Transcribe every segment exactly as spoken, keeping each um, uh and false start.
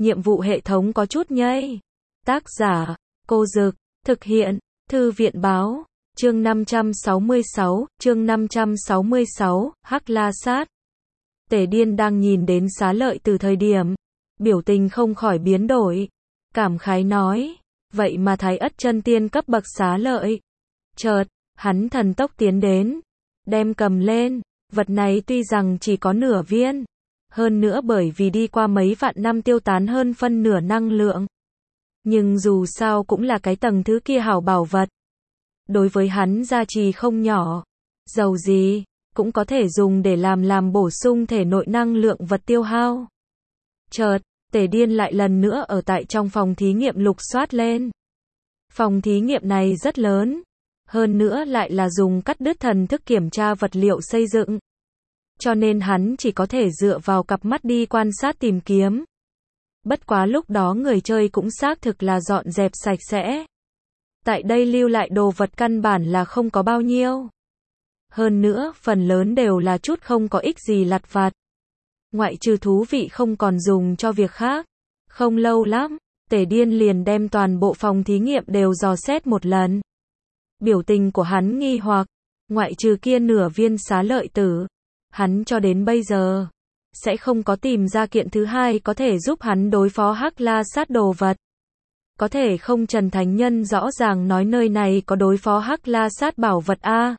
nhiệm vụ hệ thống có chút nhây. Tác giả, Cô Dực, thực hiện, Thư viện Báo, chương năm trăm sáu mươi sáu, chương năm trăm sáu mươi sáu, Hắc La Sát. Tề Điên đang nhìn đến Xá Lợi từ thời điểm, biểu tình không khỏi biến đổi, cảm khái nói, vậy mà Thái Ất chân tiên cấp bậc Xá Lợi. Chợt, hắn thần tốc tiến đến, đem cầm lên, vật này tuy rằng chỉ có nửa viên, hơn nữa bởi vì đi qua mấy vạn năm tiêu tán hơn phân nửa năng lượng. Nhưng dù sao cũng là cái tầng thứ kia hảo bảo vật. Đối với hắn gia trì không nhỏ, dầu gì, cũng có thể dùng để làm làm bổ sung thể nội năng lượng vật tiêu hao. Chợt, Tề Điên lại lần nữa ở tại trong phòng thí nghiệm lục soát lên. Phòng thí nghiệm này rất lớn, hơn nữa lại là dùng cắt đứt thần thức kiểm tra vật liệu xây dựng. Cho nên hắn chỉ có thể dựa vào cặp mắt đi quan sát tìm kiếm. Bất quá lúc đó người chơi cũng xác thực là dọn dẹp sạch sẽ. Tại đây lưu lại đồ vật căn bản là không có bao nhiêu. Hơn nữa, phần lớn đều là chút không có ích gì lặt vặt. Ngoại trừ thú vị không còn dùng cho việc khác. Không lâu lắm, Tề Điên liền đem toàn bộ phòng thí nghiệm đều dò xét một lần. Biểu tình của hắn nghi hoặc, ngoại trừ kia nửa viên Xá Lợi tử, hắn cho đến bây giờ sẽ không có tìm ra kiện thứ hai có thể giúp hắn đối phó Hắc La Sát đồ vật. Có thể không Trần Thánh Nhân rõ ràng nói nơi này có đối phó Hắc La Sát bảo vật a?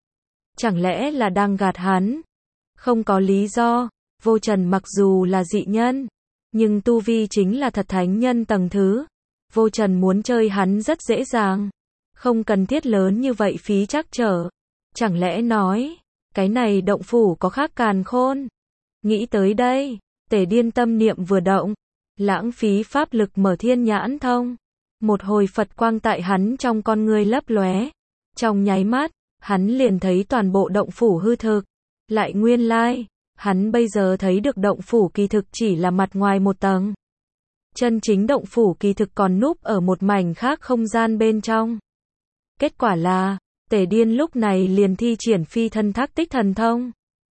Chẳng lẽ là đang gạt hắn? Không có lý do, Vô Trần mặc dù là dị nhân, nhưng tu vi chính là thật thánh nhân tầng thứ. Vô Trần muốn chơi hắn rất dễ dàng, không cần thiết lớn như vậy phí trắc trở. Chẳng lẽ nói, cái này động phủ có khác càn khôn? Nghĩ tới đây, Tề Điên tâm niệm vừa động, lãng phí pháp lực mở thiên nhãn thông. Một hồi Phật quang tại hắn trong con ngươi lấp lóe. Trong nháy mắt, hắn liền thấy toàn bộ động phủ hư thực. Lại nguyên lai, hắn bây giờ thấy được động phủ kỳ thực chỉ là mặt ngoài một tầng. Chân chính động phủ kỳ thực còn núp ở một mảnh khác không gian bên trong. Kết quả là, Tề Điên lúc này liền thi triển phi thân thác tích thần thông.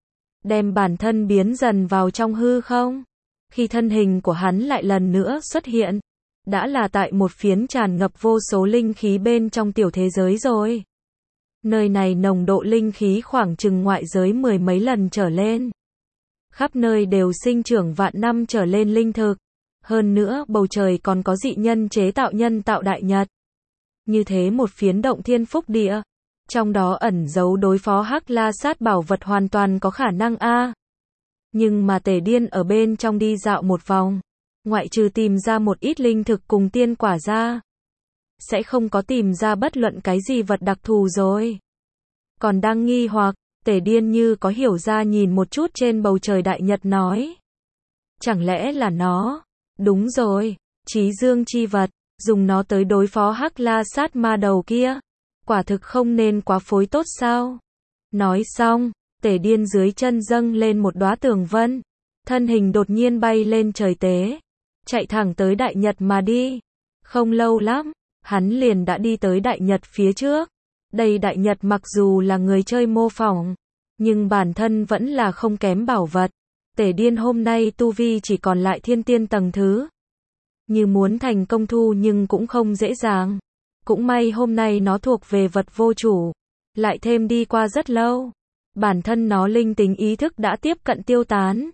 Đem bản thân biến dần vào trong hư không. Khi thân hình của hắn lại lần nữa xuất hiện, đã là tại một phiến tràn ngập vô số linh khí bên trong tiểu thế giới rồi. Nơi này nồng độ linh khí khoảng chừng ngoại giới mười mấy lần trở lên. Khắp nơi đều sinh trưởng vạn năm trở lên linh thực. Hơn nữa bầu trời còn có dị nhân chế tạo nhân tạo đại nhật. Như thế một phiến động thiên phúc địa. Trong đó ẩn giấu đối phó Hắc La Sát bảo vật hoàn toàn có khả năng a. Nhưng mà Tề Điên ở bên trong đi dạo một vòng, ngoại trừ tìm ra một ít linh thực cùng tiên quả ra, sẽ không có tìm ra bất luận cái gì vật đặc thù rồi. Còn đang nghi hoặc, Tề Điên như có hiểu ra nhìn một chút trên bầu trời đại nhật nói. Chẳng lẽ là nó? Đúng rồi, Chí Dương chi vật, dùng nó tới đối phó Hắc La Sát ma đầu kia. Quả thực không nên quá phối tốt sao? Nói xong, Tề Điên dưới chân dâng lên một đóa tường vân, thân hình đột nhiên bay lên trời tế, chạy thẳng tới đại nhật mà đi. Không lâu lắm, hắn liền đã đi tới đại nhật phía trước. Đây đại nhật mặc dù là người chơi mô phỏng, nhưng bản thân vẫn là không kém bảo vật. Tề Điên hôm nay tu vi chỉ còn lại thiên tiên tầng thứ. Như muốn thành công thu nhưng cũng không dễ dàng. Cũng may hôm nay nó thuộc về vật vô chủ, lại thêm đi qua rất lâu, bản thân nó linh tính ý thức đã tiếp cận tiêu tán.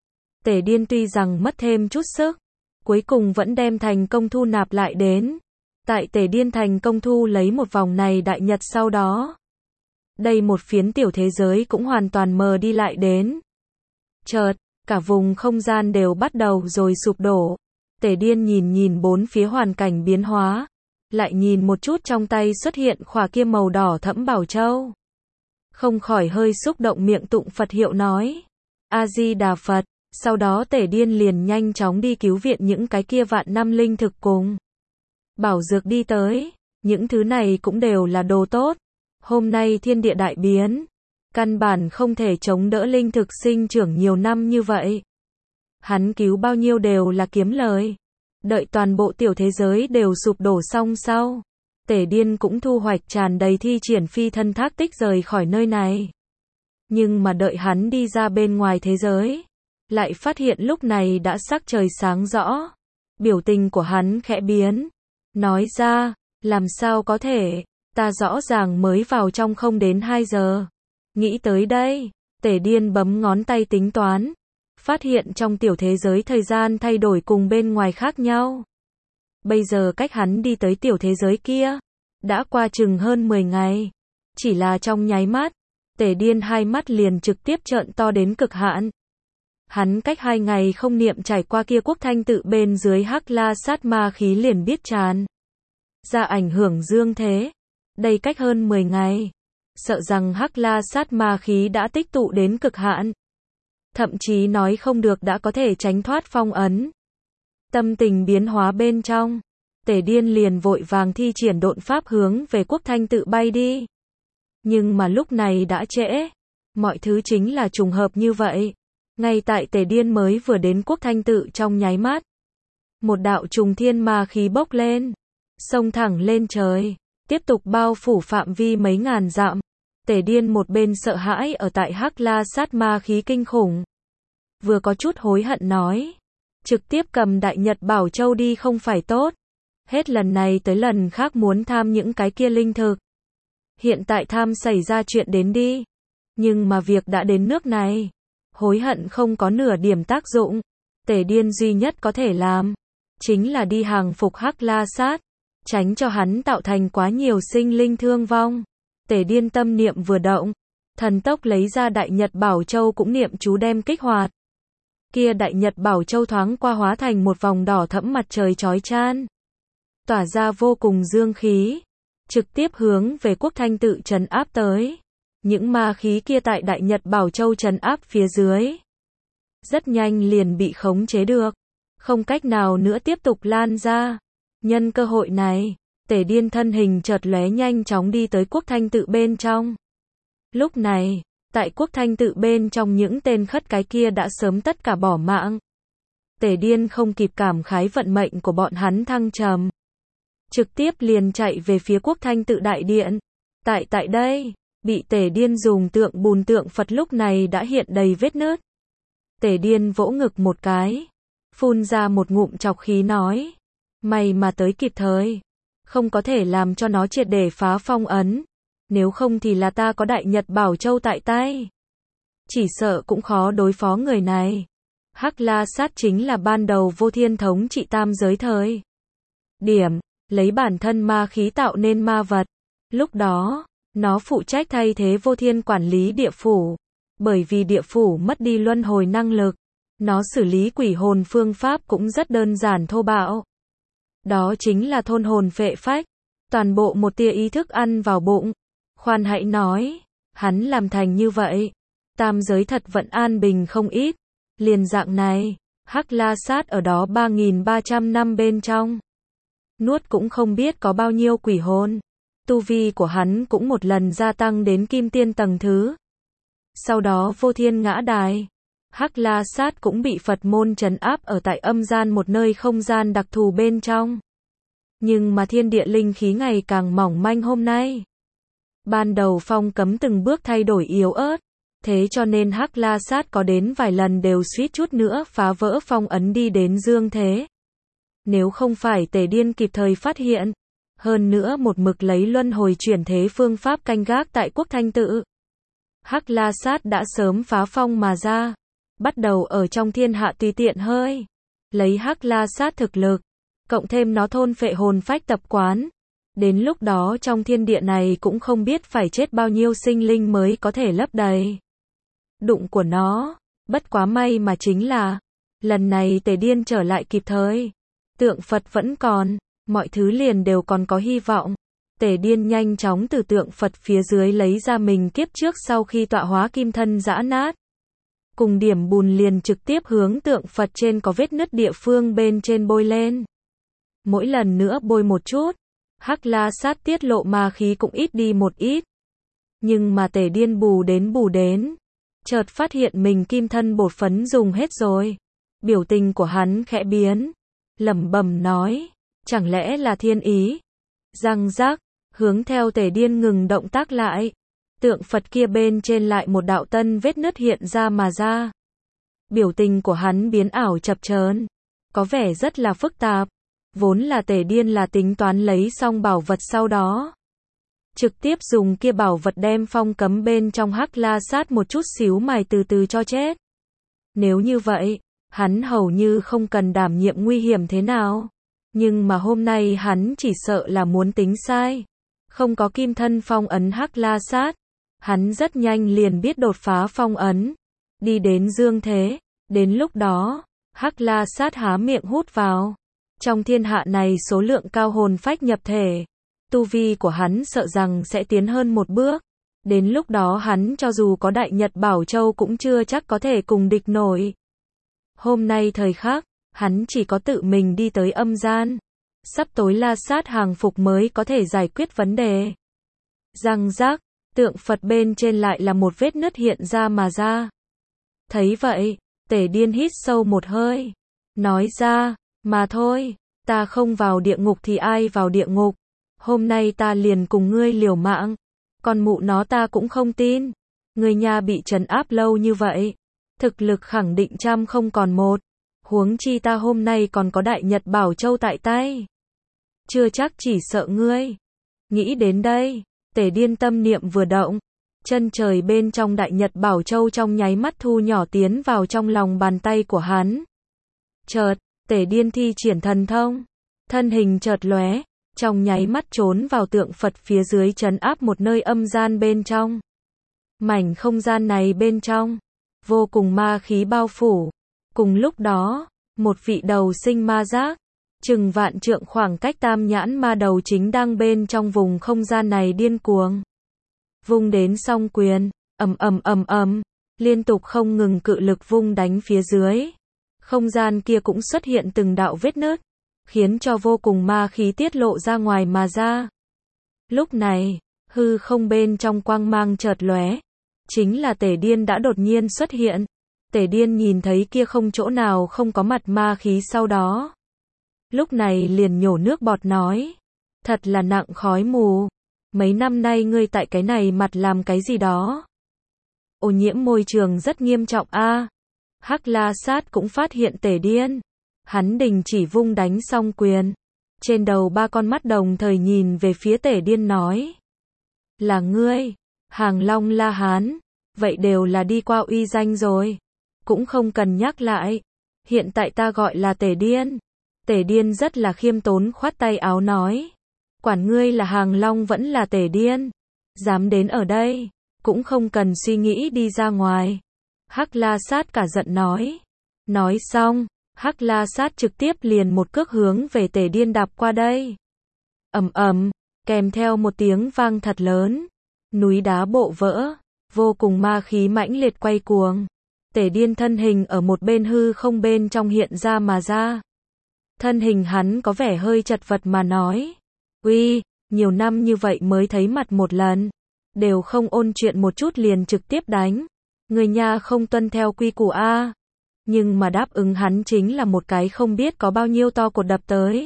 Tề Điên tuy rằng mất thêm chút sức, cuối cùng vẫn đem thành công thu nạp lại đến. Tại Tề Điên thành công thu lấy một vòng này đại nhật sau đó, đây một phiến tiểu thế giới cũng hoàn toàn mờ đi lại đến. Chợt, cả vùng không gian đều bắt đầu rồi sụp đổ. Tề Điên nhìn nhìn bốn phía hoàn cảnh biến hóa, lại nhìn một chút trong tay xuất hiện khỏa kia màu đỏ thẫm bảo châu. Không khỏi hơi xúc động miệng tụng Phật hiệu nói. A-di-đà Phật. Sau đó Tề Điên liền nhanh chóng đi cứu viện những cái kia vạn năm linh thực cùng bảo dược đi tới. Những thứ này cũng đều là đồ tốt. Hôm nay thiên địa đại biến, căn bản không thể chống đỡ linh thực sinh trưởng nhiều năm như vậy. Hắn cứu bao nhiêu đều là kiếm lời. Đợi toàn bộ tiểu thế giới đều sụp đổ xong sau, Tề Điên cũng thu hoạch tràn đầy thi triển phi thân thác tích rời khỏi nơi này. Nhưng mà đợi hắn đi ra bên ngoài thế giới, lại phát hiện lúc này đã sắc trời sáng rõ. Biểu tình của hắn khẽ biến. Nói ra, làm sao có thể, ta rõ ràng mới vào trong không đến hai giờ. Nghĩ tới đây, Tề Điên bấm ngón tay tính toán. Phát hiện trong tiểu thế giới thời gian thay đổi cùng bên ngoài khác nhau. Bây giờ cách hắn đi tới tiểu thế giới kia, đã qua chừng hơn mười ngày. Chỉ là trong nháy mắt, Tề Điên hai mắt liền trực tiếp trợn to đến cực hạn. Hắn cách hai ngày không niệm trải qua kia quốc thanh tự bên dưới Hắc La Sát ma khí liền biết tràn ra ảnh hưởng dương thế. Đây cách hơn mười ngày, sợ rằng Hắc La Sát ma khí đã tích tụ đến cực hạn. Thậm chí nói không được đã có thể tránh thoát phong ấn. Tâm tình biến hóa bên trong, Tề Điên liền vội vàng thi triển độn pháp hướng về quốc thanh tự bay đi. Nhưng mà lúc này đã trễ. Mọi thứ chính là trùng hợp như vậy. Ngay tại Tề Điên mới vừa đến quốc thanh tự trong nháy mắt, một đạo trùng thiên ma khí bốc lên, xông thẳng lên trời, tiếp tục bao phủ phạm vi mấy ngàn dặm. Tề Điên một bên sợ hãi ở tại Hắc La Sát ma khí kinh khủng, vừa có chút hối hận nói, trực tiếp cầm Đại Nhật Bảo Châu đi không phải tốt. Hết lần này tới lần khác muốn tham những cái kia linh thực. Hiện tại tham xảy ra chuyện đến đi. Nhưng mà việc đã đến nước này, hối hận không có nửa điểm tác dụng. Tề Điên duy nhất có thể làm, chính là đi hàng phục Hắc La Sát, tránh cho hắn tạo thành quá nhiều sinh linh thương vong. Tề Điên tâm niệm vừa động, thần tốc lấy ra Đại Nhật Bảo Châu cũng niệm chú đem kích hoạt. Kia Đại Nhật Bảo Châu thoáng qua hóa thành một vòng đỏ thẫm mặt trời chói chan, tỏa ra vô cùng dương khí, trực tiếp hướng về quốc thanh tự trấn áp tới. Những ma khí kia tại Đại Nhật Bảo Châu trấn áp phía dưới, rất nhanh liền bị khống chế được, không cách nào nữa tiếp tục lan ra. Nhân cơ hội này, Tề Điên thân hình chợt lóe nhanh chóng đi tới quốc thanh tự bên trong. Lúc này, tại quốc thanh tự bên trong những tên khất cái kia đã sớm tất cả bỏ mạng. Tề Điên không kịp cảm khái vận mệnh của bọn hắn thăng trầm, trực tiếp liền chạy về phía quốc thanh tự đại điện. Tại tại đây, bị Tề Điên dùng tượng bùn tượng Phật lúc này đã hiện đầy vết nứt. Tề Điên vỗ ngực một cái, phun ra một ngụm trọc khí nói, may mà tới kịp thời, không có thể làm cho nó triệt để phá phong ấn, nếu không thì là ta có Đại Nhật Bảo Châu tại tay, chỉ sợ cũng khó đối phó người này. Hắc La Sát chính là ban đầu Vô Thiên thống trị tam giới thời điểm, lấy bản thân ma khí tạo nên ma vật. Lúc đó, nó phụ trách thay thế Vô Thiên quản lý địa phủ. Bởi vì địa phủ mất đi luân hồi năng lực, nó xử lý quỷ hồn phương pháp cũng rất đơn giản thô bạo. Đó chính là thôn hồn phệ phách, toàn bộ một tia ý thức ăn vào bụng. Khoan hãy nói, hắn làm thành như vậy, tam giới thật vẫn an bình không ít. Liền dạng này, Hắc La Sát ở đó ba nghìn ba trăm năm bên trong, nuốt cũng không biết có bao nhiêu quỷ hồn. Tu vi của hắn cũng một lần gia tăng đến kim tiên tầng thứ. Sau đó Vô Thiên ngã đài, Hắc La Sát cũng bị Phật môn trấn áp ở tại âm gian một nơi không gian đặc thù bên trong. Nhưng mà thiên địa linh khí ngày càng mỏng manh hôm nay. Ban đầu phong cấm từng bước thay đổi yếu ớt, thế cho nên Hắc La Sát có đến vài lần đều suýt chút nữa phá vỡ phong ấn đi đến dương thế. Nếu không phải Tề Điên kịp thời phát hiện, hơn nữa một mực lấy luân hồi chuyển thế phương pháp canh gác tại quốc thanh tự, Hắc La Sát đã sớm phá phong mà ra, bắt đầu ở trong thiên hạ tùy tiện hơi. Lấy Hắc La Sát thực lực, cộng thêm nó thôn phệ hồn phách tập quán, đến lúc đó trong thiên địa này cũng không biết phải chết bao nhiêu sinh linh mới có thể lấp đầy đụng của nó. Bất quá may mà chính là, lần này Tề Điên trở lại kịp thời. Tượng Phật vẫn còn, mọi thứ liền đều còn có hy vọng. Tề Điên nhanh chóng từ tượng Phật phía dưới lấy ra mình kiếp trước sau khi tọa hóa kim thân giã nát. Cùng điểm bùn liền trực tiếp hướng tượng Phật trên có vết nứt địa phương bên trên bôi lên. Mỗi lần nữa bôi một chút, Hắc La Sát tiết lộ ma khí cũng ít đi một ít. Nhưng mà Tề Điên bù đến bù đến, chợt phát hiện mình kim thân bột phấn dùng hết rồi. Biểu tình của hắn khẽ biến, lẩm bẩm nói, chẳng lẽ là thiên ý? Răng rác, hướng theo Tề Điên ngừng động tác lại, tượng Phật kia bên trên lại một đạo tân vết nứt hiện ra mà ra. Biểu tình của hắn biến ảo chập chờn, có vẻ rất là phức tạp. Vốn là Tề Điên là tính toán lấy xong bảo vật sau đó trực tiếp dùng kia bảo vật đem phong cấm bên trong Hắc La Sát một chút xíu mài từ từ cho chết. Nếu như vậy, hắn hầu như không cần đảm nhiệm nguy hiểm thế nào. Nhưng mà hôm nay hắn chỉ sợ là muốn tính sai. Không có kim thân phong ấn Hắc La Sát, hắn rất nhanh liền biết đột phá phong ấn, đi đến dương thế. Đến lúc đó, Hắc La Sát há miệng hút vào. Trong thiên hạ này số lượng cao hồn phách nhập thể, tu vi của hắn sợ rằng sẽ tiến hơn một bước. Đến lúc đó hắn cho dù có Đại Nhật Bảo Châu cũng chưa chắc có thể cùng địch nổi. Hôm nay thời khắc, hắn chỉ có tự mình đi tới âm gian. Sắp tối La Sát hàng phục mới có thể giải quyết vấn đề. Răng rác, tượng Phật bên trên lại là một vết nứt hiện ra mà ra. Thấy vậy, Tề Điên hít sâu một hơi. Nói ra, mà thôi, ta không vào địa ngục thì ai vào địa ngục. Hôm nay ta liền cùng ngươi liều mạng. Còn mụ nó ta cũng không tin. Người nhà bị trấn áp lâu như vậy, thực lực khẳng định trăm không còn một. Huống chi ta hôm nay còn có Đại Nhật Bảo Châu tại tay. Chưa chắc chỉ sợ ngươi. Nghĩ đến đây, Tề Điên tâm niệm vừa động. Chân trời bên trong Đại Nhật Bảo Châu trong nháy mắt thu nhỏ tiến vào trong lòng bàn tay của hắn. Chợt, Tề Điên thi triển thần thông. Thân hình chợt lóe, trong nháy mắt trốn vào tượng Phật phía dưới trấn áp một nơi âm gian bên trong. Mảnh không gian này bên trong, vô cùng ma khí bao phủ. Cùng lúc đó, một vị đầu sinh ma giác, chừng vạn trượng khoảng cách tam nhãn ma đầu chính đang bên trong vùng không gian này điên cuồng. Vung đến song quyền, ầm ầm ầm ầm, liên tục không ngừng cự lực vung đánh phía dưới. Không gian kia cũng xuất hiện từng đạo vết nứt, khiến cho vô cùng ma khí tiết lộ ra ngoài mà ra. Lúc này, hư không bên trong quang mang chợt lóe, chính là Tề Điên đã đột nhiên xuất hiện. Tề Điên nhìn thấy kia không chỗ nào không có mặt ma khí sau đó. Lúc này liền nhổ nước bọt nói, thật là nặng khói mù. Mấy năm nay ngươi tại cái này mặt làm cái gì đó? Ô nhiễm môi trường rất nghiêm trọng a. À, Hắc La Sát cũng phát hiện Tề Điên. Hắn đình chỉ vung đánh xong quyền. Trên đầu ba con mắt đồng thời nhìn về phía Tề Điên nói. Là ngươi, Hàng Long La Hán. Vậy đều là đi qua uy danh rồi. Cũng không cần nhắc lại. Hiện tại ta gọi là Tề Điên. Tề Điên rất là khiêm tốn khoát tay áo nói. Quản ngươi là Hàng Long vẫn là Tề Điên. Dám đến ở đây, cũng không cần suy nghĩ đi ra ngoài. Hắc La Sát cả giận nói. Nói xong, Hắc La Sát trực tiếp liền một cước hướng về Tề Điên đạp qua đây. Ầm ầm, kèm theo một tiếng vang thật lớn. Núi đá bộ vỡ, vô cùng ma khí mãnh liệt quay cuồng. Tề Điên thân hình ở một bên hư không bên trong hiện ra mà ra. Thân hình hắn có vẻ hơi chật vật mà nói. Uy, nhiều năm như vậy mới thấy mặt một lần. Đều không ôn chuyện một chút liền trực tiếp đánh. Người nhà không tuân theo quy củ a. Nhưng mà đáp ứng hắn chính là một cái không biết có bao nhiêu to cột đập tới.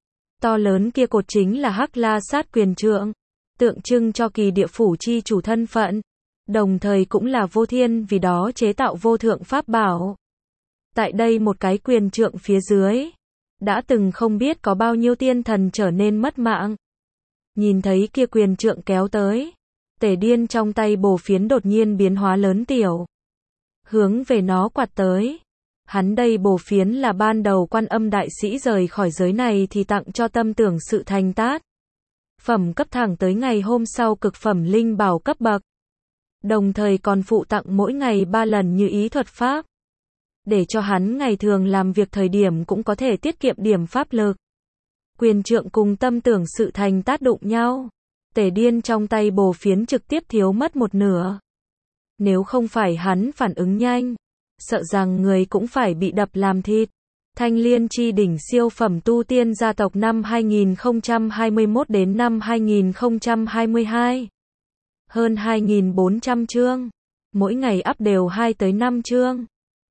To lớn kia cột chính là Hắc La Sát quyền trượng, tượng trưng cho kỳ địa phủ chi chủ thân phận. Đồng thời cũng là vô thiên vì đó chế tạo vô thượng pháp bảo. Tại đây một cái quyền trượng phía dưới, đã từng không biết có bao nhiêu tiên thần trở nên mất mạng. Nhìn thấy kia quyền trượng kéo tới, Tề Điên trong tay bổ phiến đột nhiên biến hóa lớn tiểu. Hướng về nó quạt tới. Hắn đây bổ phiến là ban đầu Quan Âm đại sĩ rời khỏi giới này thì tặng cho tâm tưởng sự thành tát. Phẩm cấp thẳng tới ngày hôm sau cực phẩm linh bảo cấp bậc. Đồng thời còn phụ tặng mỗi ngày ba lần như ý thuật pháp. Để cho hắn ngày thường làm việc thời điểm cũng có thể tiết kiệm điểm pháp lực. Quyền trượng cùng tâm tưởng sự thành tát đụng nhau. Tề Điên trong tay bổ phiến trực tiếp thiếu mất một nửa. Nếu không phải hắn phản ứng nhanh, sợ rằng người cũng phải bị đập làm thịt. Thanh Liên chi đỉnh siêu phẩm tu tiên gia tộc năm hai nghìn không trăm hai mươi mốt đến năm hai nghìn không trăm hai mươi hai. Hơn hai nghìn bốn trăm chương. Mỗi ngày up đều hai tới năm chương.